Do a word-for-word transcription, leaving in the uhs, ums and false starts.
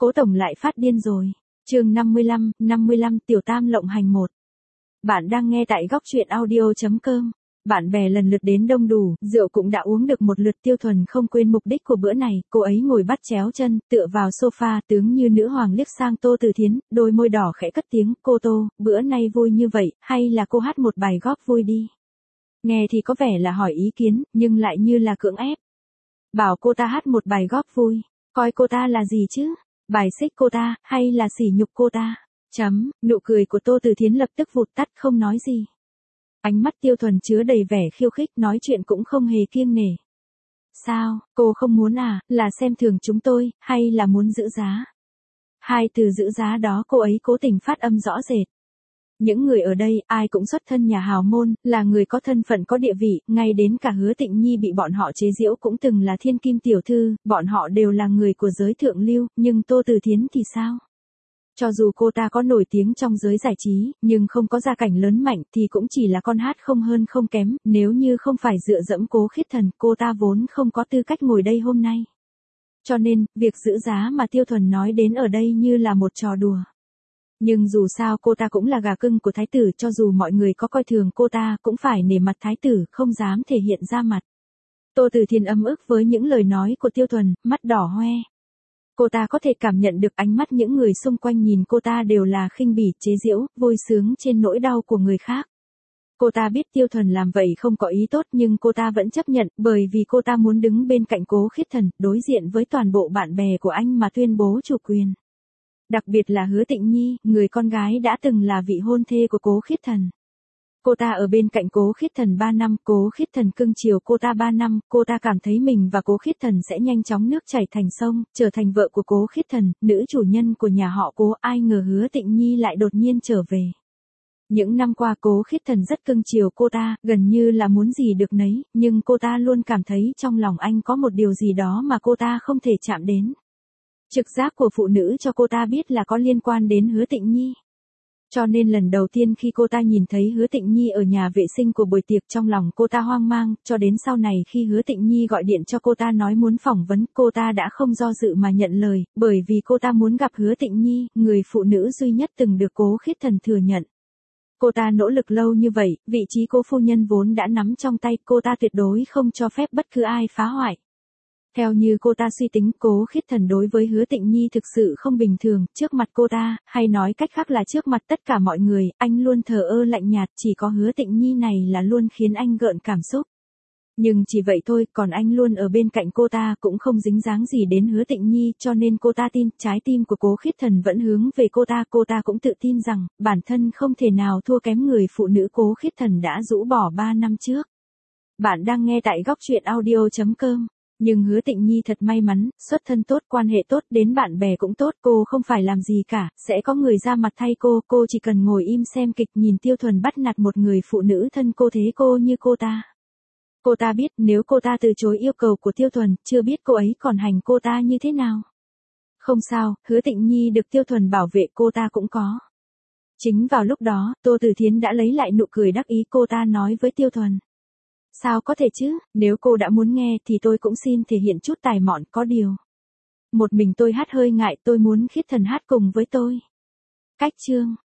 Cố tổng lại phát điên rồi. Chương năm mươi lăm, năm mươi lăm Tiểu Tam lộng hành một. Bạn đang nghe tại góc truyện audio chấm com. Bạn bè lần lượt đến đông đủ, rượu cũng đã uống được một lượt. Tiêu Thuần không quên mục đích của bữa này, cô ấy ngồi bắt chéo chân, tựa vào sofa, tướng như nữ hoàng liếc sang Tô Từ Thiến, đôi môi đỏ khẽ cất tiếng, cô Tô, bữa nay vui như vậy, hay là cô hát một bài góp vui đi. Nghe thì có vẻ là hỏi ý kiến, nhưng lại như là cưỡng ép. Bảo cô ta hát một bài góp vui, coi cô ta là gì chứ? Bài xích cô ta, hay là sỉ nhục cô ta? Chấm, nụ cười của Tô Từ Thiến lập tức vụt tắt không nói gì. Ánh mắt Tiêu Thuần chứa đầy vẻ khiêu khích, nói chuyện cũng không hề kiêng nể. Sao, cô không muốn à, là xem thường chúng tôi, hay là muốn giữ giá? Hai từ giữ giá đó cô ấy cố tình phát âm rõ rệt. Những người ở đây, ai cũng xuất thân nhà hào môn, là người có thân phận có địa vị, ngay đến cả Hứa Tịnh Nhi bị bọn họ chế giễu cũng từng là thiên kim tiểu thư, bọn họ đều là người của giới thượng lưu, nhưng Tô Từ Thiến thì sao? Cho dù cô ta có nổi tiếng trong giới giải trí, nhưng không có gia cảnh lớn mạnh thì cũng chỉ là con hát không hơn không kém, nếu như không phải dựa dẫm Cố Khiết Thần, cô ta vốn không có tư cách ngồi đây hôm nay. Cho nên, việc giữ giá mà Tiêu Thuần nói đến ở đây như là một trò đùa. Nhưng dù sao cô ta cũng là gà cưng của thái tử, cho dù mọi người có coi thường cô ta cũng phải nể mặt thái tử, không dám thể hiện ra mặt. Tô Từ Thiến ấm ức với những lời nói của Tiêu Thuần, mắt đỏ hoe. Cô ta có thể cảm nhận được ánh mắt những người xung quanh nhìn cô ta đều là khinh bỉ, chế giễu, vui sướng trên nỗi đau của người khác. Cô ta biết Tiêu Thuần làm vậy không có ý tốt nhưng cô ta vẫn chấp nhận, bởi vì cô ta muốn đứng bên cạnh Cố Khiết Thần, đối diện với toàn bộ bạn bè của anh mà tuyên bố chủ quyền. Đặc biệt là Hứa Tịnh Nhi, người con gái đã từng là vị hôn thê của Cố Khiết Thần. Cô ta ở bên cạnh Cố Khiết Thần ba năm, Cố Khiết Thần cưng chiều cô ta ba năm, cô ta cảm thấy mình và Cố Khiết Thần sẽ nhanh chóng nước chảy thành sông, trở thành vợ của Cố Khiết Thần, nữ chủ nhân của nhà họ Cố. Ai ngờ Hứa Tịnh Nhi lại đột nhiên trở về. Những năm qua Cố Khiết Thần rất cưng chiều cô ta, gần như là muốn gì được nấy, nhưng cô ta luôn cảm thấy trong lòng anh có một điều gì đó mà cô ta không thể chạm đến. Trực giác của phụ nữ cho cô ta biết là có liên quan đến Hứa Tịnh Nhi. Cho nên lần đầu tiên khi cô ta nhìn thấy Hứa Tịnh Nhi ở nhà vệ sinh của buổi tiệc, trong lòng cô ta hoang mang, cho đến sau này khi Hứa Tịnh Nhi gọi điện cho cô ta nói muốn phỏng vấn, cô ta đã không do dự mà nhận lời, bởi vì cô ta muốn gặp Hứa Tịnh Nhi, người phụ nữ duy nhất từng được Cố Khiết Thần thừa nhận. Cô ta nỗ lực lâu như vậy, vị trí Cố phu nhân vốn đã nắm trong tay, cô ta tuyệt đối không cho phép bất cứ ai phá hoại. Theo như cô ta suy tính, Cố Khiết Thần đối với Hứa Tịnh Nhi thực sự không bình thường, trước mặt cô ta, hay nói cách khác là trước mặt tất cả mọi người, anh luôn thờ ơ lạnh nhạt, chỉ có Hứa Tịnh Nhi này là luôn khiến anh gợn cảm xúc. Nhưng chỉ vậy thôi, còn anh luôn ở bên cạnh cô ta, cũng không dính dáng gì đến Hứa Tịnh Nhi, cho nên cô ta tin, trái tim của Cố Khiết Thần vẫn hướng về cô ta, cô ta cũng tự tin rằng, bản thân không thể nào thua kém người phụ nữ Cố Khiết Thần đã rũ bỏ ba năm trước. Bạn đang nghe tại góc truyện audio chấm com. Nhưng Hứa Tịnh Nhi thật may mắn, xuất thân tốt, quan hệ tốt, đến bạn bè cũng tốt, cô không phải làm gì cả, sẽ có người ra mặt thay cô, cô chỉ cần ngồi im xem kịch, nhìn Tiêu Thuần bắt nạt một người phụ nữ thân cô thế cô như cô ta. Cô ta biết nếu cô ta từ chối yêu cầu của Tiêu Thuần, chưa biết cô ấy còn hành cô ta như thế nào. Không sao, Hứa Tịnh Nhi được Tiêu Thuần bảo vệ, cô ta cũng có. Chính vào lúc đó, Tô Từ Thiến đã lấy lại nụ cười đắc ý, cô ta nói với Tiêu Thuần. Sao có thể chứ, nếu cô đã muốn nghe thì tôi cũng xin thể hiện chút tài mọn, có điều. Một mình tôi hát hơi ngại, tôi muốn Khiết Thần hát cùng với tôi. Cách chương.